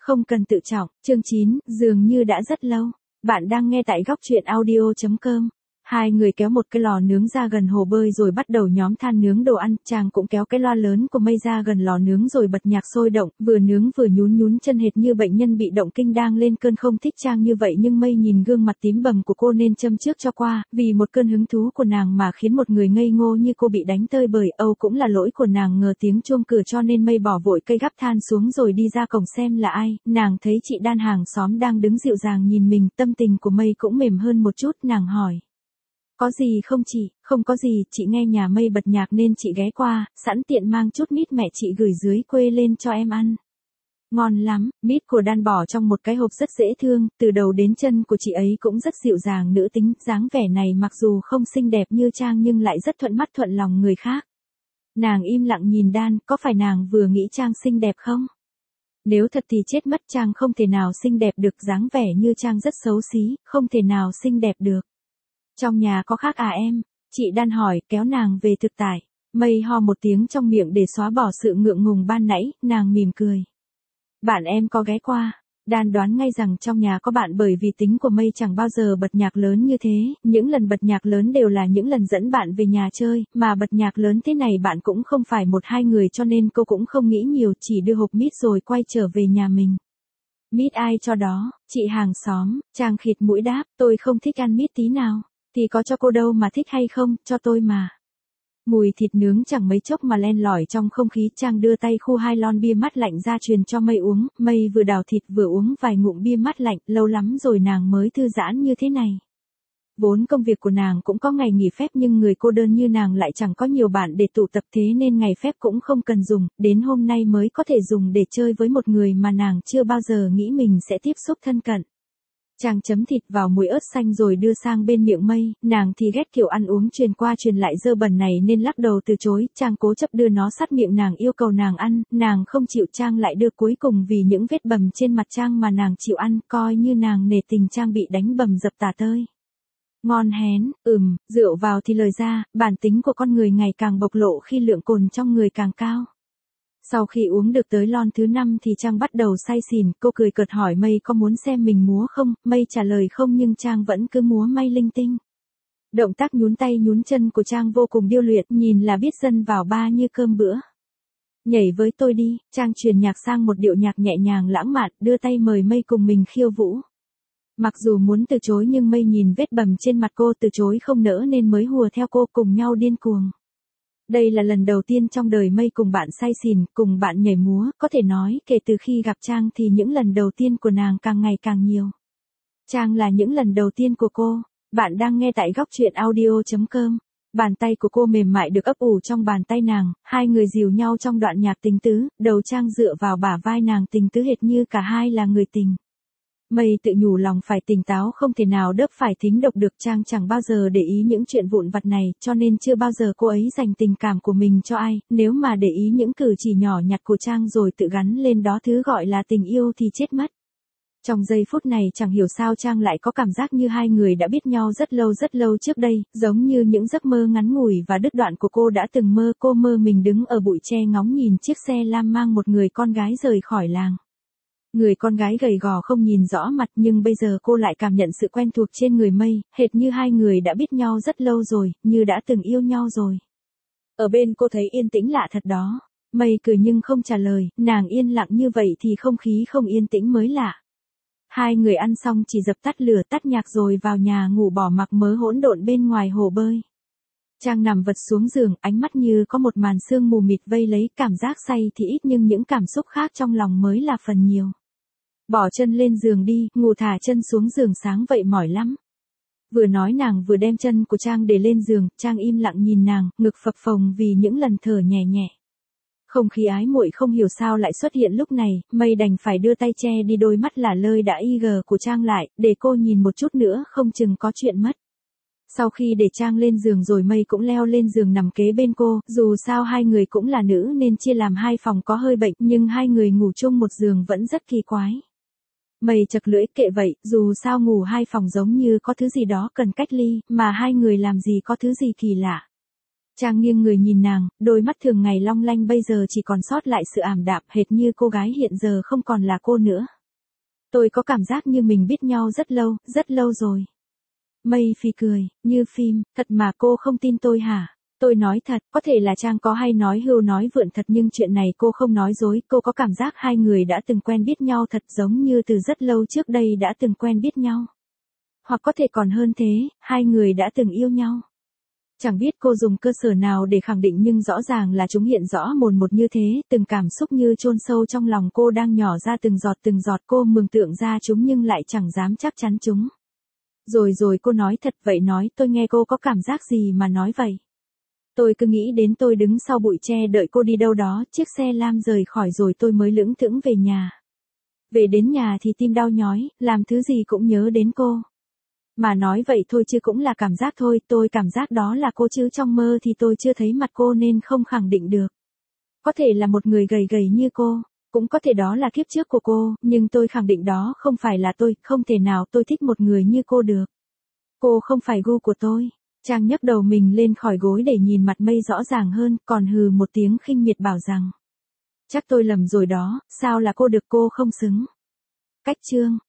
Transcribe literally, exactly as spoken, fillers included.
Không cần tự trọng, chương chín, dường như đã rất lâu. Bạn đang nghe tại góc truyện audio chấm com. Hai người kéo một cái lò nướng ra gần hồ bơi rồi bắt đầu nhóm than nướng đồ ăn, chàng cũng kéo cái loa lớn của Mây ra gần lò nướng rồi bật nhạc sôi động, vừa nướng vừa nhún nhún chân hệt như bệnh nhân bị động kinh đang lên cơn không thích Trang như vậy, nhưng Mây nhìn gương mặt tím bầm của cô nên châm trước cho qua, vì một cơn hứng thú của nàng mà khiến một người ngây ngô như cô bị đánh tơi bời, âu cũng là lỗi của nàng, ngờ tiếng chuông cửa cho nên Mây bỏ vội cây gắp than xuống rồi đi ra cổng xem là ai. Nàng thấy chị Đan hàng xóm đang đứng dịu dàng nhìn mình, tâm tình của Mây cũng mềm hơn một chút, nàng hỏi. Có gì không chị? Không có gì, chị nghe nhà Mây bật nhạc nên chị ghé qua, sẵn tiện mang chút mít mẹ chị gửi dưới quê lên cho em ăn. Ngon lắm, mít của Đan bỏ trong một cái hộp rất dễ thương, từ đầu đến chân của chị ấy cũng rất dịu dàng nữ tính, dáng vẻ này mặc dù không xinh đẹp như Trang nhưng lại rất thuận mắt thuận lòng người khác. Nàng im lặng nhìn Đan, có phải nàng vừa nghĩ Trang xinh đẹp không? Nếu thật thì chết mất, Trang không thể nào xinh đẹp được, dáng vẻ như Trang rất xấu xí, không thể nào xinh đẹp được. Trong nhà có khác à em? Chị Đan hỏi, kéo nàng về thực tại. Mây ho một tiếng trong miệng để xóa bỏ sự ngượng ngùng ban nãy, nàng mỉm cười. Bạn em có ghé qua. Đan đoán ngay rằng trong nhà có bạn bởi vì tính của Mây chẳng bao giờ bật nhạc lớn như thế, những lần bật nhạc lớn đều là những lần dẫn bạn về nhà chơi, mà bật nhạc lớn thế này bạn cũng không phải một hai người cho nên cô cũng không nghĩ nhiều, chỉ đưa hộp mít rồi quay trở về nhà mình. Mít ai cho đó? Chị hàng xóm. Trang khịt mũi đáp, tôi không thích ăn mít tí nào. Thì có cho cô đâu mà thích hay không, cho tôi mà. Mùi thịt nướng chẳng mấy chốc mà len lỏi trong không khí, Trang đưa tay khu hai lon bia mát lạnh ra truyền cho Mây uống, Mây vừa đào thịt vừa uống vài ngụm bia mát lạnh, lâu lắm rồi nàng mới thư giãn như thế này. Vốn công việc của nàng cũng có ngày nghỉ phép nhưng người cô đơn như nàng lại chẳng có nhiều bạn để tụ tập, thế nên ngày phép cũng không cần dùng, đến hôm nay mới có thể dùng để chơi với một người mà nàng chưa bao giờ nghĩ mình sẽ tiếp xúc thân cận. Trang chấm thịt vào muối ớt xanh rồi đưa sang bên miệng Mây, nàng thì ghét kiểu ăn uống truyền qua truyền lại dơ bẩn này nên lắc đầu từ chối, Trang cố chấp đưa nó sát miệng nàng, yêu cầu nàng ăn, nàng không chịu, Trang lại đưa, cuối cùng vì những vết bầm trên mặt Trang mà nàng chịu ăn, coi như nàng nể tình Trang bị đánh bầm dập tả tơi. Ngon hén, ừm, rượu vào thì lời ra, bản tính của con người ngày càng bộc lộ khi lượng cồn trong người càng cao. Sau khi uống được tới lon thứ năm thì Trang bắt đầu say xỉn, cô cười cợt hỏi Mây có muốn xem mình múa không, Mây trả lời không nhưng Trang vẫn cứ múa may linh tinh. Động tác nhún tay nhún chân của Trang vô cùng điêu luyện, nhìn là biết dân vào ba như cơm bữa. Nhảy với tôi đi, Trang truyền nhạc sang một điệu nhạc nhẹ nhàng lãng mạn, đưa tay mời Mây cùng mình khiêu vũ. Mặc dù muốn từ chối nhưng Mây nhìn vết bầm trên mặt cô từ chối không nỡ nên mới hùa theo cô cùng nhau điên cuồng. Đây là lần đầu tiên trong đời Mây cùng bạn say xỉn, cùng bạn nhảy múa, có thể nói kể từ khi gặp Trang thì những lần đầu tiên của nàng càng ngày càng nhiều. Trang là những lần đầu tiên của cô. Bạn đang nghe tại góc truyện audio chấm com. Bàn tay của cô mềm mại được ấp ủ trong bàn tay nàng, hai người dìu nhau trong đoạn nhạc tình tứ, đầu Trang dựa vào bả vai nàng tình tứ hệt như cả hai là người tình. Mây tự nhủ lòng phải tỉnh táo, không thể nào đớp phải thính độc được, Trang chẳng bao giờ để ý những chuyện vụn vặt này, cho nên chưa bao giờ cô ấy dành tình cảm của mình cho ai, nếu mà để ý những cử chỉ nhỏ nhặt của Trang rồi tự gắn lên đó thứ gọi là tình yêu thì chết mất. Trong giây phút này chẳng hiểu sao Trang lại có cảm giác như hai người đã biết nhau rất lâu rất lâu trước đây, giống như những giấc mơ ngắn ngủi và đứt đoạn của cô đã từng mơ, cô mơ mình đứng ở bụi tre ngóng nhìn chiếc xe lam mang một người con gái rời khỏi làng. Người con gái gầy gò không nhìn rõ mặt nhưng bây giờ cô lại cảm nhận sự quen thuộc trên người Mây, hệt như hai người đã biết nhau rất lâu rồi, như đã từng yêu nhau rồi. Ở bên cô thấy yên tĩnh lạ thật đó. Mây cười nhưng không trả lời, nàng yên lặng như vậy thì không khí không yên tĩnh mới lạ. Hai người ăn xong chỉ dập tắt lửa tắt nhạc rồi vào nhà ngủ, bỏ mặc mớ hỗn độn bên ngoài hồ bơi. Trang nằm vật xuống giường, ánh mắt như có một màn sương mù mịt vây lấy, cảm giác say thì ít nhưng những cảm xúc khác trong lòng mới là phần nhiều. Bỏ chân lên giường đi, ngủ thả chân xuống giường, sáng vậy mỏi lắm. Vừa nói nàng vừa đem chân của Trang để lên giường, Trang im lặng nhìn nàng, ngực phập phồng vì những lần thở nhẹ nhẹ. Không khí ái muội không hiểu sao lại xuất hiện lúc này, Mây đành phải đưa tay che đi đôi mắt lả lơi đã y gờ của Trang lại, để cô nhìn một chút nữa không chừng có chuyện mất. Sau khi để Trang lên giường rồi Mây cũng leo lên giường nằm kế bên cô, dù sao hai người cũng là nữ nên chia làm hai phòng có hơi bệnh, nhưng hai người ngủ chung một giường vẫn rất kỳ quái. Mây chật lưỡi, kệ vậy, dù sao ngủ hai phòng giống như có thứ gì đó cần cách ly, mà hai người làm gì có thứ gì kỳ lạ. Trang nghiêng người nhìn nàng, đôi mắt thường ngày long lanh bây giờ chỉ còn sót lại sự ảm đạm hệt như cô gái hiện giờ không còn là cô nữa. Tôi có cảm giác như mình biết nhau rất lâu, rất lâu rồi. Mây Phi cười, như phim, thật mà cô không tin tôi hả? Tôi nói thật, có thể là Trang có hay nói hưu nói vượn thật nhưng chuyện này cô không nói dối, cô có cảm giác hai người đã từng quen biết nhau thật giống như từ rất lâu trước đây đã từng quen biết nhau. Hoặc có thể còn hơn thế, hai người đã từng yêu nhau. Chẳng biết cô dùng cơ sở nào để khẳng định nhưng rõ ràng là chúng hiện rõ mồn một như thế, từng cảm xúc như chôn sâu trong lòng cô đang nhỏ ra từng giọt từng giọt cô mường tượng ra chúng nhưng lại chẳng dám chắc chắn chúng. Rồi rồi cô nói thật vậy nói tôi nghe cô có cảm giác gì mà nói vậy. Tôi cứ nghĩ đến tôi đứng sau bụi tre đợi cô đi đâu đó, chiếc xe lam rời khỏi rồi tôi mới lững thững về nhà. Về đến nhà thì tim đau nhói, làm thứ gì cũng nhớ đến cô. Mà nói vậy thôi chứ cũng là cảm giác thôi, tôi cảm giác đó là cô chứ trong mơ thì tôi chưa thấy mặt cô nên không khẳng định được. Có thể là một người gầy gầy như cô, cũng có thể đó là kiếp trước của cô, nhưng tôi khẳng định đó không phải là tôi, không thể nào tôi thích một người như cô được. Cô không phải gu của tôi. Trang nhấc đầu mình lên khỏi gối để nhìn mặt mây rõ ràng hơn, còn hừ một tiếng khinh miệt bảo rằng. Chắc tôi lầm rồi đó, sao là cô được cô không xứng. Cách chương.